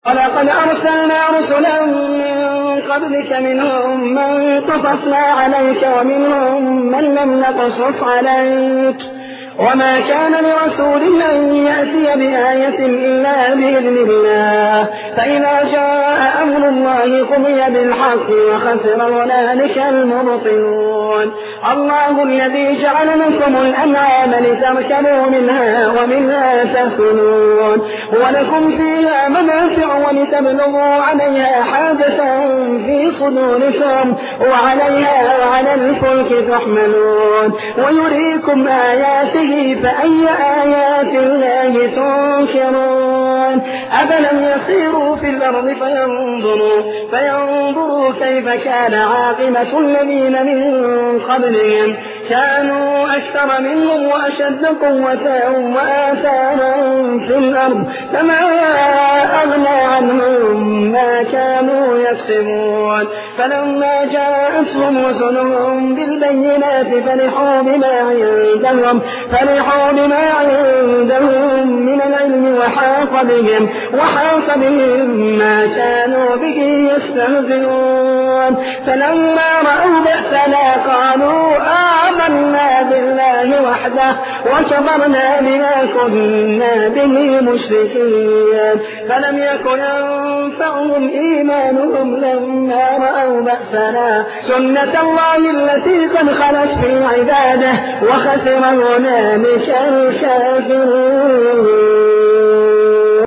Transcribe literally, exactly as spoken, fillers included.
ولقد أرسلنا رسلا من قبلك منهم من قصصنا عليك ومنهم من لم نقصص عليك وما كان لرسول أن يأتي بآية إلا بإذن الله فإذا جاء أمر الله قضي بالحق وخسر هنالك المبطلون. الله الذي جعل لكم الأنعام لتركبوا منها ومنها تأكلون ولكم فيها منافع ولتبلغوا عليها حاجة في صدوركم وعليها وعلى الفلك تحملون ويريكم آياته فأي آيات الله تنكرون. أفلم يسيروا في الأرض فينظروا, فينظروا كيف كان عاقبة الذين من قبلهم كانوا أكثر منهم وأشد قوة وآثارا في الأرض فما أغنى عنهم ما كانوا يكسبون. فلما جاءتهم رسلهم بالبينات فرحوا بما عندهم فرحوا بما عندهم من العلم وحاق بهم وحاق بهم ما كانوا به يستهزئون. فلما رأوا بأسنا قالوا آمنا بالله وحده وكفرنا بما كنا به مشركين. فلم يكن ينفعهم إيمانهم لما رأوا بأسنا سنة الله التي قد خلت في عباده وخسر هنالك الكافرون.